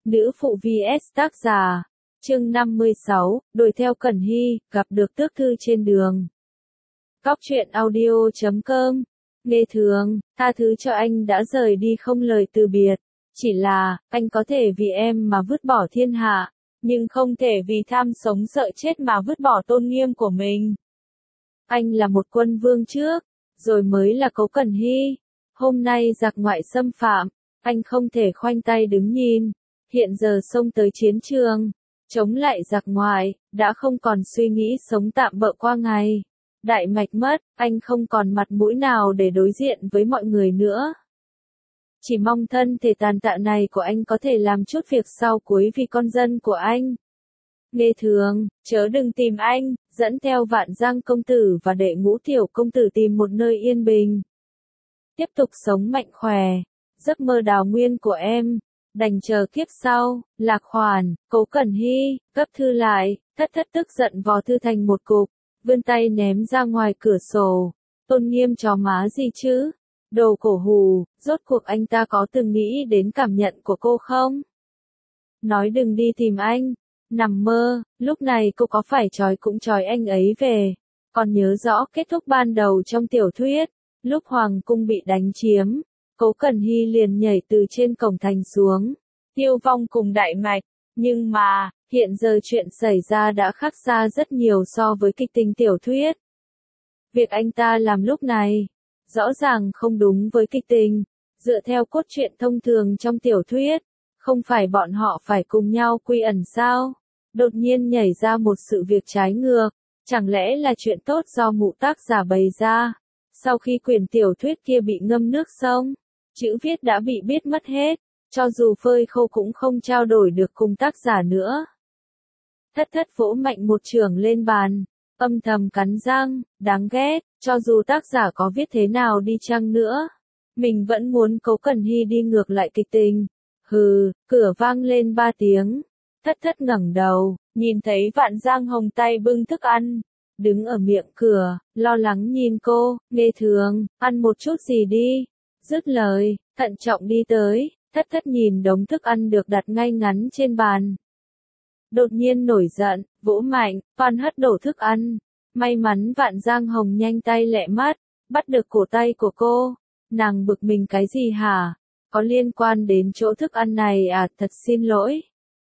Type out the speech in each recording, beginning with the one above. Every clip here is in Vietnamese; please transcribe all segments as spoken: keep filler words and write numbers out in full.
Nữ phụ vs tác giả. Chương năm mươi sáu, đuổi theo Cẩn Hy, gặp được tước thư trên đường. Cóc truyện audio chấm com. Nghe thường, tha thứ cho anh đã rời đi không lời từ biệt. Chỉ là, anh có thể vì em mà vứt bỏ thiên hạ, nhưng không thể vì tham sống sợ chết mà vứt bỏ tôn nghiêm của mình. Anh là một quân vương trước, rồi mới là Cố Cẩn Hy. Hôm nay giặc ngoại xâm phạm, anh không thể khoanh tay đứng nhìn. Hiện giờ xông tới chiến trường, chống lại giặc ngoại, đã không còn suy nghĩ sống tạm bợ qua ngày. Đại mạch mất, anh không còn mặt mũi nào để đối diện với mọi người nữa. Chỉ mong thân thể tàn tạ này của anh có thể làm chút việc sau cuối vì con dân của anh. Nghe thường, chớ đừng tìm anh, dẫn theo Vạn Giang công tử và Đệ Ngũ tiểu công tử tìm một nơi yên bình. Tiếp tục sống mạnh khỏe, giấc mơ đào nguyên của em, đành chờ kiếp sau. Lạc Khoản, Cố Cẩn Hy, gấp thư lại, thất thất tức giận vò thư thành một cục, vươn tay ném ra ngoài cửa sổ. Tôn nghiêm chó má gì chứ? Đồ cổ hù, rốt cuộc anh ta có từng nghĩ đến cảm nhận của cô không? Nói đừng đi tìm anh. Nằm mơ, lúc này cô có phải trói cũng trói anh ấy về. Còn nhớ rõ kết thúc ban đầu trong tiểu thuyết, lúc Hoàng cung bị đánh chiếm, Cố Cẩn Hy liền nhảy từ trên cổng thành xuống, tiêu vong cùng đại mạch. Nhưng mà, hiện giờ chuyện xảy ra đã khác xa rất nhiều so với kịch tính tiểu thuyết. Việc anh ta làm lúc này, rõ ràng không đúng với kịch tình. Dựa theo cốt truyện thông thường trong tiểu thuyết, không phải bọn họ phải cùng nhau quy ẩn sao? Đột nhiên nhảy ra một sự việc trái ngược, chẳng lẽ là chuyện tốt do mụ tác giả bày ra? Sau khi quyển tiểu thuyết kia bị ngâm nước sông, chữ viết đã bị biết mất hết, cho dù phơi khô cũng không trao đổi được cùng tác giả nữa. Thất thất vỗ mạnh một chưởng lên bàn, âm thầm cắn răng, đáng ghét, cho dù tác giả có viết thế nào đi chăng nữa, mình vẫn muốn Cố Cẩn Hy đi ngược lại kịch tình. Hừ, cửa vang lên ba tiếng. Thất thất ngẩng đầu, nhìn thấy Vạn Giang Hồng tay bưng thức ăn, đứng ở miệng cửa, lo lắng nhìn cô. Nghe thường, ăn một chút gì đi. Dứt lời, thận trọng đi tới, thất thất nhìn đống thức ăn được đặt ngay ngắn trên bàn. Đột nhiên nổi giận, vỗ mạnh, toàn hất đổ thức ăn. May mắn Vạn Giang Hồng nhanh tay lẹ mắt, bắt được cổ tay của cô. Nàng bực mình cái gì hả? Có liên quan đến chỗ thức ăn này à? Thật xin lỗi.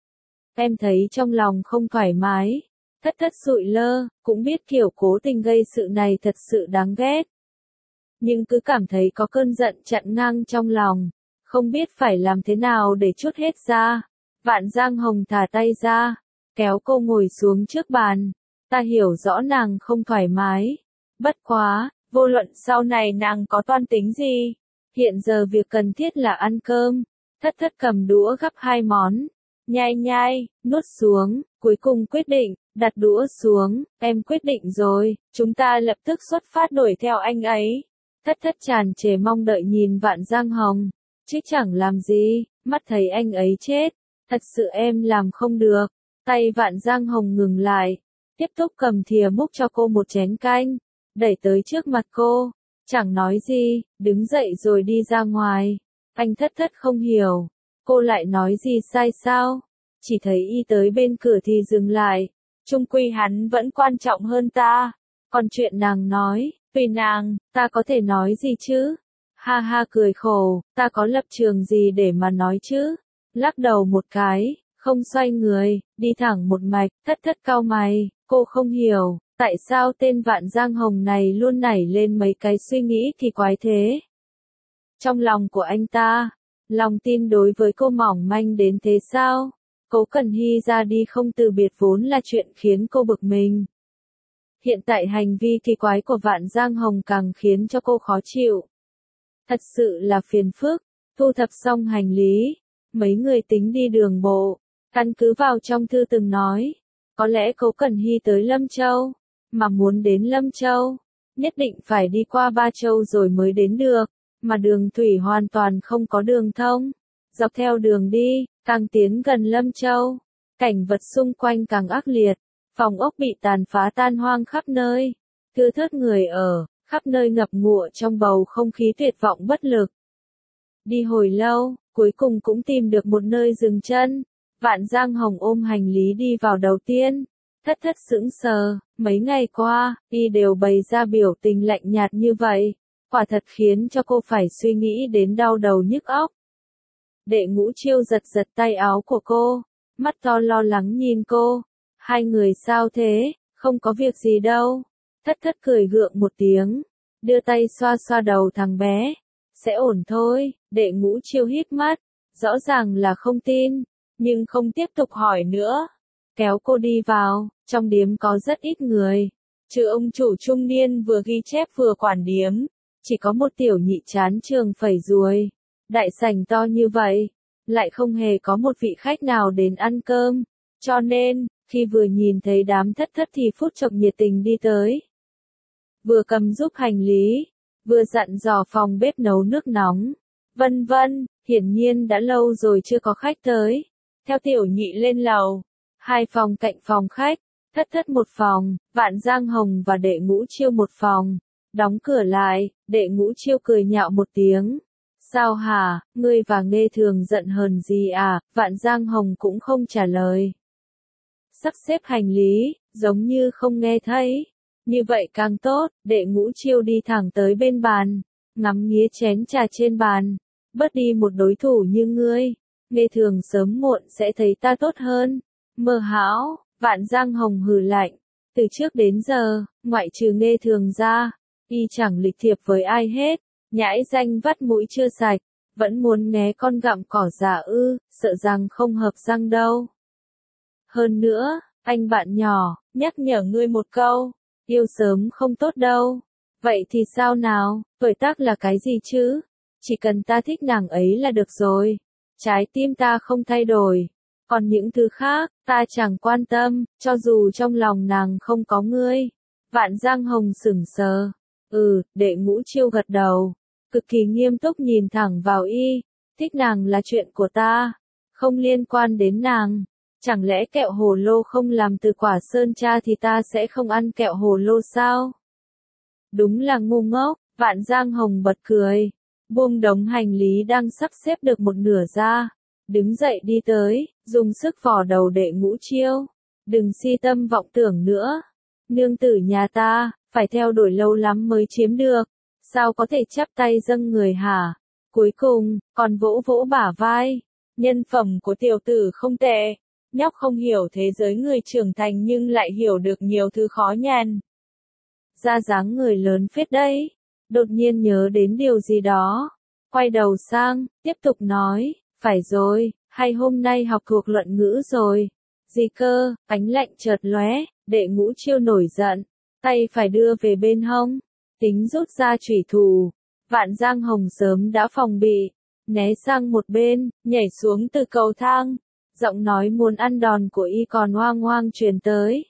Em thấy trong lòng không thoải mái. Thất thất sụi lơ, cũng biết kiểu cố tình gây sự này thật sự đáng ghét. Nhưng cứ cảm thấy có cơn giận chặn ngang trong lòng, không biết phải làm thế nào để trút hết ra. Vạn Giang Hồng thả tay ra, kéo cô ngồi xuống trước bàn. Ta hiểu rõ nàng không thoải mái. Bất quá, vô luận sau này nàng có toan tính gì, hiện giờ việc cần thiết là ăn cơm. Thất thất cầm đũa gắp hai món, nhai nhai, nuốt xuống, cuối cùng quyết định, đặt đũa xuống. Em quyết định rồi, chúng ta lập tức xuất phát đuổi theo anh ấy. Thất thất tràn trề mong đợi nhìn Vạn Giang Hồng, chứ chẳng làm gì, mắt thấy anh ấy chết, thật sự em làm không được. Tay Vạn Giang Hồng ngừng lại, tiếp tục cầm thìa múc cho cô một chén canh, đẩy tới trước mặt cô, chẳng nói gì, đứng dậy rồi đi ra ngoài. Anh thất thất không hiểu, cô lại nói gì sai sao? Chỉ thấy y tới bên cửa thì dừng lại, chung quy hắn vẫn quan trọng hơn ta. Còn chuyện nàng nói, vì nàng, ta có thể nói gì chứ? Ha ha cười khổ, ta có lập trường gì để mà nói chứ? Lắc đầu một cái, không xoay người, đi thẳng một mạch. Thất thất cau mày, cô không hiểu, tại sao tên Vạn Giang Hồng này luôn nảy lên mấy cái suy nghĩ kỳ quái thế? Trong lòng của anh ta, lòng tin đối với cô mỏng manh đến thế sao? Cố Cẩn Hy ra đi không từ biệt vốn là chuyện khiến cô bực mình. Hiện tại hành vi kỳ quái của Vạn Giang Hồng càng khiến cho cô khó chịu. Thật sự là phiền phức. Thu thập xong hành lý, mấy người tính đi đường bộ. Căn cứ vào trong thư từng nói, có lẽ Cố Cẩn Hy tới Lâm Châu, mà muốn đến Lâm Châu, nhất định phải đi qua Ba Châu rồi mới đến được, mà đường thủy hoàn toàn không có đường thông. Dọc theo đường đi, càng tiến gần Lâm Châu, cảnh vật xung quanh càng ác liệt, phòng ốc bị tàn phá tan hoang khắp nơi, thưa thớt người ở, khắp nơi ngập ngụa trong bầu không khí tuyệt vọng bất lực. Đi hồi lâu, cuối cùng cũng tìm được một nơi dừng chân, Vạn Giang Hồng ôm hành lý đi vào đầu tiên. Thất thất sững sờ, mấy ngày qua, y đều bày ra biểu tình lạnh nhạt như vậy. Quả thật khiến cho cô phải suy nghĩ đến đau đầu nhức óc. Đệ Ngũ Chiêu giật giật tay áo của cô, mắt to lo lắng nhìn cô. Hai người sao thế, không có việc gì đâu. Thất thất cười gượng một tiếng, đưa tay xoa xoa đầu thằng bé. Sẽ ổn thôi, Đệ Ngũ Chiêu hít mắt, rõ ràng là không tin, nhưng không tiếp tục hỏi nữa. Kéo cô đi vào, trong điếm có rất ít người. Trừ ông chủ trung niên vừa ghi chép vừa quản điếm, chỉ có một tiểu nhị chán trường phẩy ruồi. Đại sảnh to như vậy, lại không hề có một vị khách nào đến ăn cơm. Cho nên, khi vừa nhìn thấy đám thất thất thì phút chốc nhiệt tình đi tới. Vừa cầm giúp hành lý, vừa dặn dò phòng bếp nấu nước nóng. Vân vân, hiển nhiên đã lâu rồi chưa có khách tới. Theo tiểu nhị lên lầu, hai phòng cạnh phòng khách, thất thất một phòng, Vạn Giang Hồng và Đệ Ngũ Chiêu một phòng. Đóng cửa lại, Đệ Ngũ Chiêu cười nhạo một tiếng. Sao hả, ngươi và Nghê Thường giận hờn gì à? Vạn Giang Hồng cũng không trả lời. Sắp xếp hành lý, giống như không nghe thấy. Như vậy càng tốt, Đệ Ngũ Chiêu đi thẳng tới bên bàn, ngắm nghía chén trà trên bàn. Bớt đi một đối thủ như ngươi, Nghê Thường sớm muộn sẽ thấy ta tốt hơn. Mơ hão, Vạn Giang Hồng hừ lạnh. Từ trước đến giờ, ngoại trừ Nghê Thường ra, y chẳng lịch thiệp với ai hết. Nhãi danh vắt mũi chưa sạch, vẫn muốn né con gặm cỏ già ư, sợ rằng không hợp răng đâu. Hơn nữa, anh bạn nhỏ, nhắc nhở ngươi một câu, yêu sớm không tốt đâu. Vậy thì sao nào, tuổi tác là cái gì chứ? Chỉ cần ta thích nàng ấy là được rồi. Trái tim ta không thay đổi. Còn những thứ khác, ta chẳng quan tâm, cho dù trong lòng nàng không có ngươi. Vạn Giang Hồng sững sờ. Ừ, Đệ Ngũ Chiêu gật đầu. Cực kỳ nghiêm túc nhìn thẳng vào y. Thích nàng là chuyện của ta. Không liên quan đến nàng. Chẳng lẽ kẹo hồ lô không làm từ quả sơn tra thì ta sẽ không ăn kẹo hồ lô sao? Đúng là ngu ngốc, Vạn Giang Hồng bật cười. Buông đống hành lý đang sắp xếp được một nửa ra. Đứng dậy đi tới, dùng sức vò đầu Đệ Ngũ Chiêu. Đừng si tâm vọng tưởng nữa. Nương tử nhà ta, phải theo đuổi lâu lắm mới chiếm được. Sao có thể chắp tay dâng người hả? Cuối cùng, còn vỗ vỗ bả vai. Nhân phẩm của tiểu tử không tệ. Nhóc không hiểu thế giới người trưởng thành nhưng lại hiểu được nhiều thứ khó nhằn. Ra dáng người lớn phết đấy. Đột nhiên nhớ đến điều gì đó. Quay đầu sang, tiếp tục nói. Phải rồi, hay hôm nay học thuộc luận ngữ rồi. Gì cơ, ánh lạnh chợt lóe, Đệ Ngũ Chiêu nổi giận. Tay phải đưa về bên hông. Tính rút ra chủy thủ. Vạn Giang Hồng sớm đã phòng bị. Né sang một bên, nhảy xuống từ cầu thang. Giọng nói muốn ăn đòn của y còn hoang hoang truyền tới.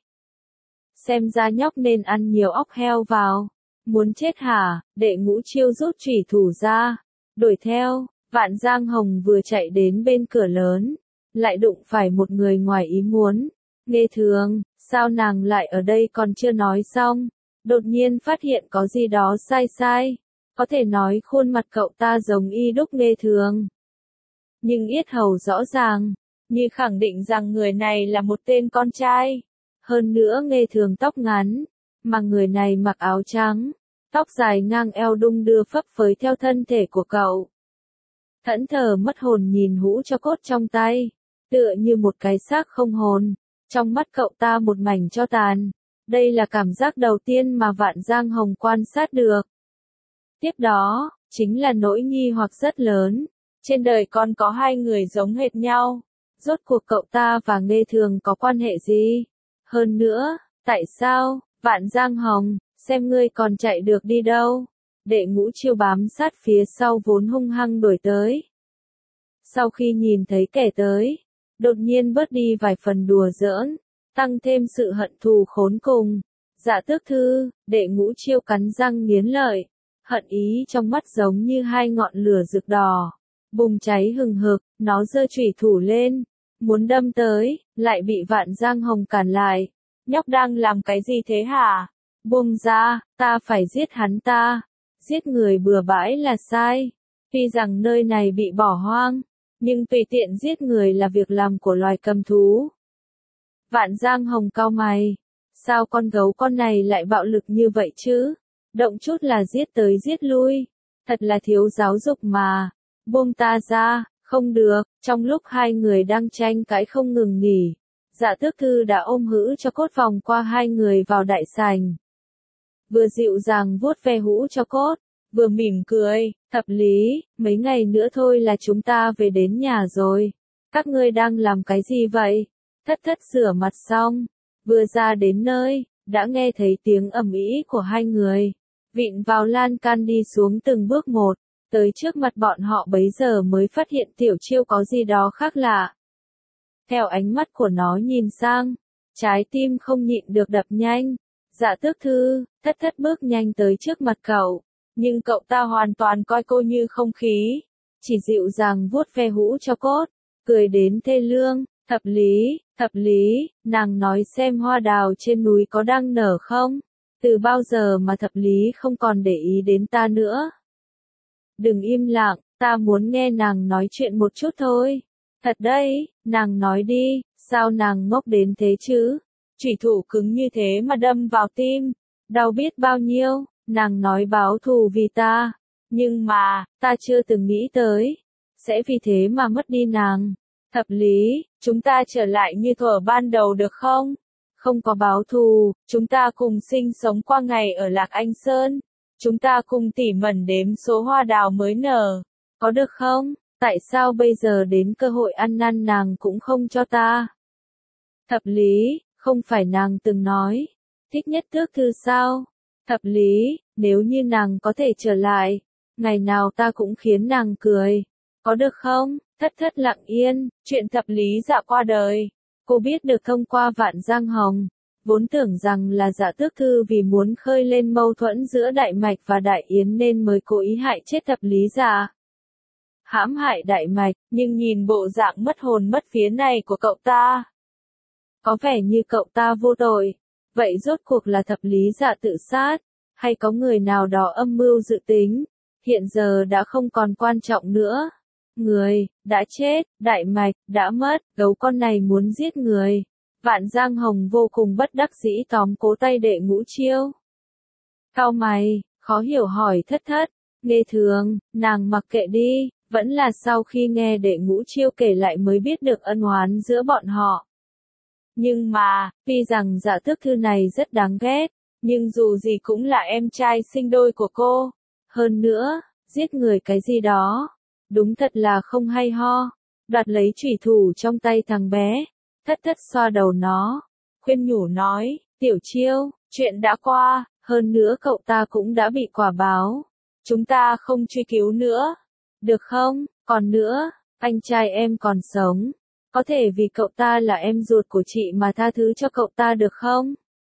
Xem ra nhóc nên ăn nhiều óc heo vào. Muốn chết hả? Đệ Ngũ Chiêu rút chủy thủ ra. Đuổi theo, Vạn Giang Hồng vừa chạy đến bên cửa lớn. Lại đụng phải một người ngoài ý muốn. Nghê Thường, sao nàng lại ở đây còn chưa nói xong. Đột nhiên phát hiện có gì đó sai sai. Có thể nói khuôn mặt cậu ta giống y đúc Nghê Thường. Nhưng yết hầu rõ ràng. Như khẳng định rằng người này là một tên con trai. Hơn nữa Nghê Thường tóc ngắn. Mà người này mặc áo trắng. Tóc dài ngang eo đung đưa phấp phới theo thân thể của cậu. Thẫn thờ mất hồn nhìn hũ cho cốt trong tay. Tựa như một cái xác không hồn. Trong mắt cậu ta một mảnh tro tàn. Đây là cảm giác đầu tiên mà Vạn Giang Hồng quan sát được. Tiếp đó, chính là nỗi nghi hoặc rất lớn. Trên đời còn có hai người giống hệt nhau. Rốt cuộc cậu ta và Nghê Thường có quan hệ gì? Hơn nữa, tại sao, Vạn Giang Hồng, xem ngươi còn chạy được đi đâu? Đệ Ngũ Chiêu bám sát phía sau vốn hung hăng đuổi tới. Sau khi nhìn thấy kẻ tới, đột nhiên bớt đi vài phần đùa giỡn, tăng thêm sự hận thù khốn cùng. Dạ tước thư, Đệ Ngũ Chiêu cắn răng nghiến lợi, hận ý trong mắt giống như hai ngọn lửa rực đỏ, bùng cháy hừng hực, nó giơ chủy thủ lên, muốn đâm tới, lại bị Vạn Giang Hồng cản lại. Nhóc đang làm cái gì thế hả? Buông ra, ta phải giết hắn ta. Giết người bừa bãi là sai. Tuy rằng nơi này bị bỏ hoang, nhưng tùy tiện giết người là việc làm của loài cầm thú. Vạn Giang Hồng cau mày. Sao con gấu con này lại bạo lực như vậy chứ? Động chút là giết tới giết lui. Thật là thiếu giáo dục mà. Buông ta ra, không được. Trong lúc hai người đang tranh cãi không ngừng nghỉ, Dạ Tước Thư đã ôm hũ cho cốt vòng qua hai người vào đại sảnh. Vừa dịu dàng vuốt ve hũ cho cốt, vừa mỉm cười. Thập lý, mấy ngày nữa thôi là chúng ta về đến nhà rồi. Các ngươi đang làm cái gì vậy? Thất Thất rửa mặt xong, vừa ra đến nơi, đã nghe thấy tiếng ầm ĩ của hai người. Vịn vào lan can đi xuống từng bước một, tới trước mặt bọn họ bấy giờ mới phát hiện Tiểu Chiêu có gì đó khác lạ. Theo ánh mắt của nó nhìn sang, trái tim không nhịn được đập nhanh. Dạ Tước Thư, Thất Thất bước nhanh tới trước mặt cậu, nhưng cậu ta hoàn toàn coi cô như không khí, chỉ dịu dàng vuốt ve hũ cho cốt, cười đến thê lương. Thập lý, thập lý, nàng nói xem hoa đào trên núi có đang nở không? Từ bao giờ mà thập lý không còn để ý đến ta nữa? Đừng im lặng, ta muốn nghe nàng nói chuyện một chút thôi. Thật đấy, nàng nói đi, sao nàng ngốc đến thế chứ? Chủy thủ cứng như thế mà đâm vào tim, đau biết bao nhiêu. Nàng nói báo thù vì ta, nhưng mà, ta chưa từng nghĩ tới, sẽ vì thế mà mất đi nàng. Thập lý, chúng ta trở lại như thuở ban đầu được không? Không có báo thù, chúng ta cùng sinh sống qua ngày ở Lạc Anh Sơn. Chúng ta cùng tỉ mẩn đếm số hoa đào mới nở. Có được không? Tại sao bây giờ đến cơ hội ăn năn nàng cũng không cho ta? Thập lý, không phải nàng từng nói, thích nhất Tước Thư sao? Thập lý, nếu như nàng có thể trở lại, ngày nào ta cũng khiến nàng cười. Có được không? Thất Thất lặng yên, chuyện thập lý Dạ qua đời. Cô biết được thông qua Vạn Giang Hồng, vốn tưởng rằng là Dạ Tước Thư vì muốn khơi lên mâu thuẫn giữa Đại Mạch và Đại Yến nên mới cố ý hại chết thập lý Dạ. Hãm hại Đại Mạch, nhưng nhìn bộ dạng mất hồn mất vía này của cậu ta, có vẻ như cậu ta vô tội. Vậy rốt cuộc là thập lý Dạ tự sát, hay có người nào đó âm mưu dự tính? Hiện giờ đã không còn quan trọng nữa. Người, đã chết, Đại Mạch, đã mất, gấu con này muốn giết người. Vạn Giang Hồng vô cùng bất đắc dĩ tóm cố tay Đệ Ngũ Chiêu. Cau mày, khó hiểu hỏi Thất Thất. Nghe thường, nàng mặc kệ đi, vẫn là sau khi nghe Đệ Ngũ Chiêu kể lại mới biết được ân oán giữa bọn họ. Nhưng mà, tuy rằng Dạ Tước Thư này rất đáng ghét, nhưng dù gì cũng là em trai sinh đôi của cô. Hơn nữa, giết người cái gì đó, đúng thật là không hay ho. Đoạt lấy chủy thủ trong tay thằng bé, Thất Thất xoa đầu nó, khuyên nhủ nói, Tiểu Chiêu, chuyện đã qua, hơn nữa cậu ta cũng đã bị quả báo. Chúng ta không truy cứu nữa, được không? Còn nữa, anh trai em còn sống, có thể vì cậu ta là em ruột của chị mà tha thứ cho cậu ta được không?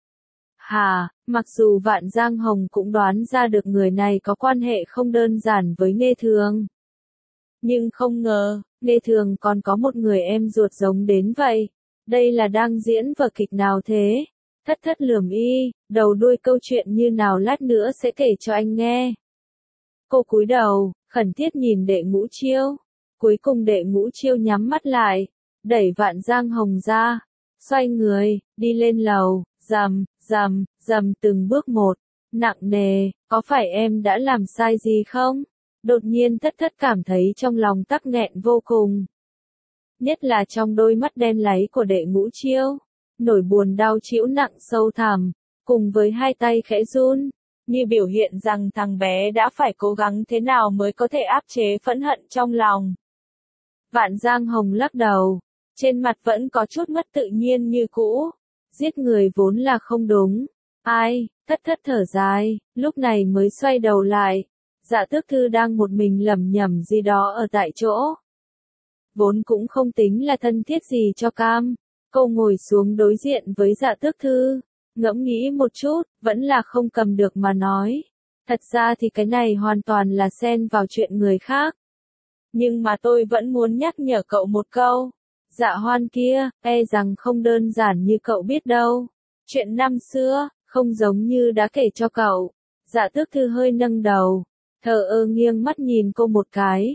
Hà, mặc dù Vạn Giang Hồng cũng đoán ra được người này có quan hệ không đơn giản với Nghe Thường, nhưng không ngờ, Nghe Thường còn có một người em ruột giống đến vậy. Đây là đang diễn vở kịch nào thế? Thất Thất lườm y, đầu đuôi câu chuyện như nào lát nữa sẽ kể cho anh nghe. Cô cúi đầu, khẩn thiết nhìn Đệ Ngũ Chiêu. Cuối cùng Đệ Ngũ Chiêu nhắm mắt lại, đẩy Vạn Giang Hồng ra, xoay người, đi lên lầu, rầm, rầm, rầm từng bước một, nặng nề. Có phải em đã làm sai gì không? Đột nhiên Thất Thất cảm thấy trong lòng tắc nghẹn vô cùng. Nhất là trong đôi mắt đen láy của Đệ Ngũ Chiêu, nỗi buồn đau trĩu nặng sâu thẳm, cùng với hai tay khẽ run, như biểu hiện rằng thằng bé đã phải cố gắng thế nào mới có thể áp chế phẫn hận trong lòng. Vạn Giang Hồng lắc đầu, trên mặt vẫn có chút mất tự nhiên như cũ. Giết người vốn là không đúng. Ai? Thất Thất thở dài, lúc này mới xoay đầu lại. Dạ Tước Thư đang một mình lẩm nhẩm gì đó ở tại chỗ. Vốn cũng không tính là thân thiết gì cho cam. Cô ngồi xuống đối diện với Dạ Tước Thư, ngẫm nghĩ một chút, vẫn là không cầm được mà nói. Thật ra thì cái này hoàn toàn là xen vào chuyện người khác. Nhưng mà tôi vẫn muốn nhắc nhở cậu một câu. Dạ Hoan kia, e rằng không đơn giản như cậu biết đâu. Chuyện năm xưa, không giống như đã kể cho cậu. Dạ Tước Thư hơi nâng đầu, thờ ơ nghiêng mắt nhìn cô một cái.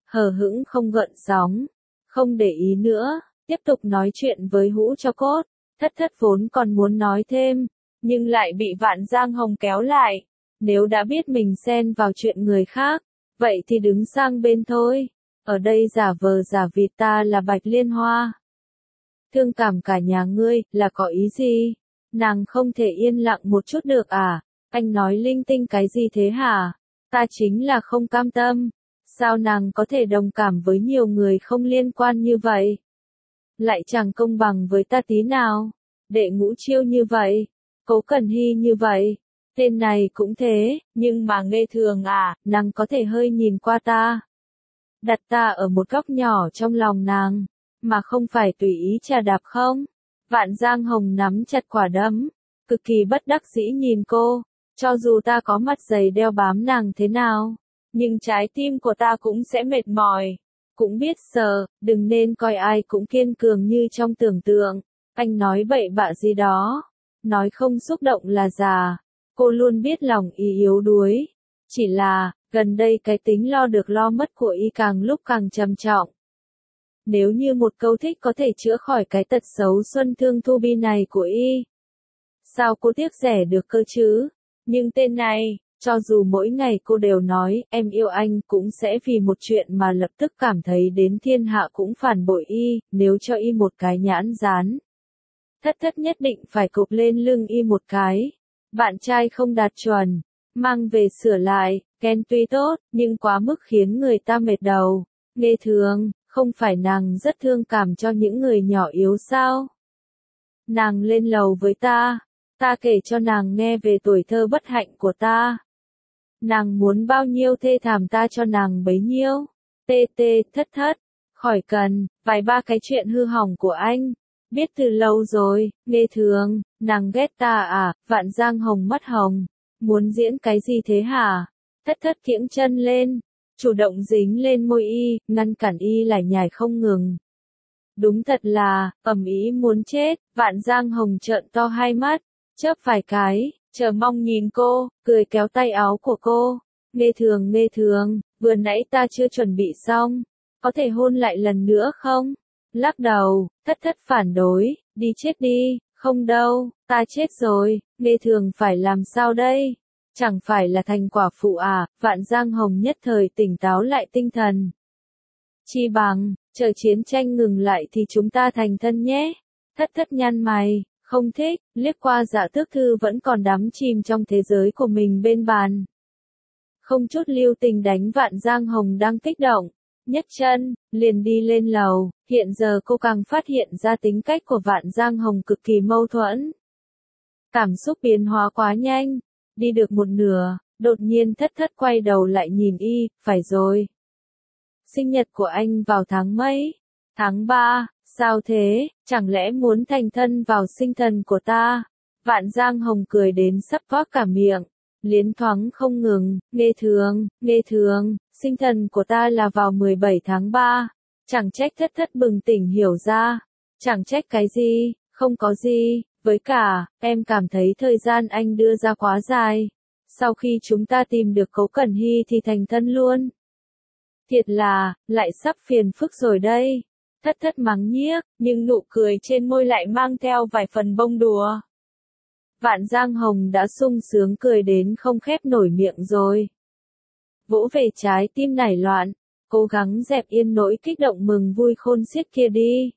hờ hững không gợn sóng, không để ý nữa, tiếp tục nói chuyện với hũ cho cốt. Thất thất vốn còn muốn nói thêm, nhưng lại bị Vạn Giang Hồng kéo lại. Nếu đã biết mình xen vào chuyện người khác, vậy thì đứng sang bên thôi. Ở đây giả vờ giả vịt ta là Bạch Liên Hoa. Thương cảm cả nhà ngươi, là có ý gì? Nàng không thể yên lặng một chút được à? Anh nói linh tinh cái gì thế hả? Ta chính là không cam tâm. Sao nàng có thể đồng cảm với nhiều người không liên quan như vậy? Lại chẳng công bằng với ta tí nào. Đệ Ngũ Chiêu như vậy, Cố Cẩn Hy như vậy, tên này cũng thế, nhưng mà Nghê Thường à, nàng có thể hơi nhìn qua ta. Đặt ta ở một góc nhỏ trong lòng nàng, mà không phải tùy ý chà đạp không? Vạn Giang Hồng nắm chặt quả đấm, cực kỳ bất đắc dĩ nhìn cô, cho dù ta có mặt dày đeo bám nàng thế nào, nhưng trái tim của ta cũng sẽ mệt mỏi, cũng biết sợ, đừng nên coi ai cũng kiên cường như trong tưởng tượng. Anh nói bậy bạ gì đó, nói không xúc động là già, cô luôn biết lòng y yếu đuối, chỉ là, gần đây cái tính lo được lo mất của y càng lúc càng trầm trọng. Nếu như một câu thích có thể chữa khỏi cái tật xấu xuân thương thu bi này của y, sao cô tiếc rẻ được cơ chứ? Nhưng tên này, cho dù mỗi ngày cô đều nói em yêu anh cũng sẽ vì một chuyện mà lập tức cảm thấy đến thiên hạ cũng phản bội y, nếu cho y một cái nhãn dán. Thất thất nhất định phải cụp lên lưng y một cái. Bạn trai không đạt chuẩn, mang về sửa lại, khen tuy tốt, nhưng quá mức khiến người ta mệt đầu. Nghê Thường, không phải nàng rất thương cảm cho những người nhỏ yếu sao? Nàng lên lầu với ta, ta kể cho nàng nghe về tuổi thơ bất hạnh của ta. Nàng muốn bao nhiêu thê thảm ta cho nàng bấy nhiêu. Tê tê, thất thất, khỏi cần, vài ba cái chuyện hư hỏng của anh. Biết từ lâu rồi, Nghê Thường, nàng ghét ta à? Vạn Giang Hồng mắt hồng, muốn diễn cái gì thế hả? Thất thất kiễng chân lên, chủ động dính lên môi y, ngăn cản y lải nhải không ngừng. Đúng thật là, ầm ĩ muốn chết. Vạn Giang Hồng trợn to hai mắt, chớp vài cái, chờ mong nhìn cô, cười kéo tay áo của cô. Nghê Thường, Nghê Thường, vừa nãy ta chưa chuẩn bị xong, có thể hôn lại lần nữa không? Lắc đầu, thất thất phản đối, đi chết đi, không đâu, ta chết rồi, Nghê Thường phải làm sao đây? Chẳng phải là thành quả phụ à? Vạn Giang Hồng nhất thời tỉnh táo lại tinh thần. Chi bằng, chờ chiến tranh ngừng lại thì chúng ta thành thân nhé. Thất thất nhăn mày, không thích, liếc qua Dạ Tước Thư vẫn còn đắm chìm trong thế giới của mình bên bàn. Không chút lưu tình đánh Vạn Giang Hồng đang kích động. Nhấc chân, liền đi lên lầu, hiện giờ cô càng phát hiện ra tính cách của Vạn Giang Hồng cực kỳ mâu thuẫn. Cảm xúc biến hóa quá nhanh, đi được một nửa, đột nhiên thất thất quay đầu lại nhìn y, phải rồi. Sinh nhật của anh vào tháng mấy? Tháng ba, sao thế, chẳng lẽ muốn thành thân vào sinh thần của ta? Vạn Giang Hồng cười đến sắp vác cả miệng. Liến thoáng không ngừng, Nghê Thường, Nghê Thường, sinh thần của ta là vào mười bảy tháng ba. Chẳng trách thất thất bừng tỉnh hiểu ra. Chẳng trách cái gì, không có gì, với cả, em cảm thấy thời gian anh đưa ra quá dài. Sau khi chúng ta tìm được Cố Cẩn Hy thì thành thân luôn. Thiệt là, lại sắp phiền phức rồi đây. Thất thất mắng nhiếc, nhưng nụ cười trên môi lại mang theo vài phần bông đùa. Vạn Giang Hồng đã sung sướng cười đến không khép nổi miệng rồi. Vỗ về trái tim nảy loạn, cố gắng dẹp yên nỗi kích động mừng vui khôn xiết kia đi.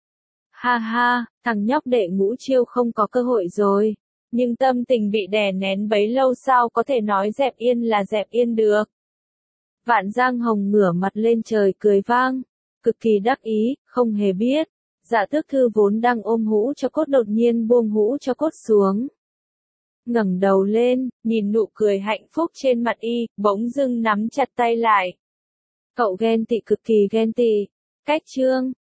Ha ha, thằng nhóc Đệ Ngũ Chiêu không có cơ hội rồi. Nhưng tâm tình bị đè nén bấy lâu sao có thể nói dẹp yên là dẹp yên được. Vạn Giang Hồng ngửa mặt lên trời cười vang, cực kỳ đắc ý, không hề biết. Dạ Tước Thư vốn đang ôm hũ cho cốt đột nhiên buông hũ cho cốt xuống. Ngẩng đầu lên, nhìn nụ cười hạnh phúc trên mặt y, bỗng dưng nắm chặt tay lại. Cậu ghen tị, cực kỳ ghen tị. Cách chương